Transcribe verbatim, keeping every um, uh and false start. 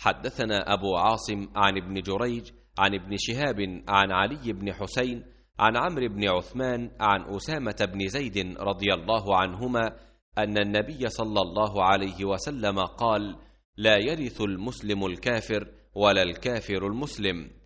حدثنا أبو عاصم عن ابن جريج عن ابن شهاب عن علي بن حسين عن عمرو بن عثمان عن أسامة بن زيد رضي الله عنهما أن النبي صلى الله عليه وسلم قال: لا يرث المسلم الكافر ولا الكافر المسلم.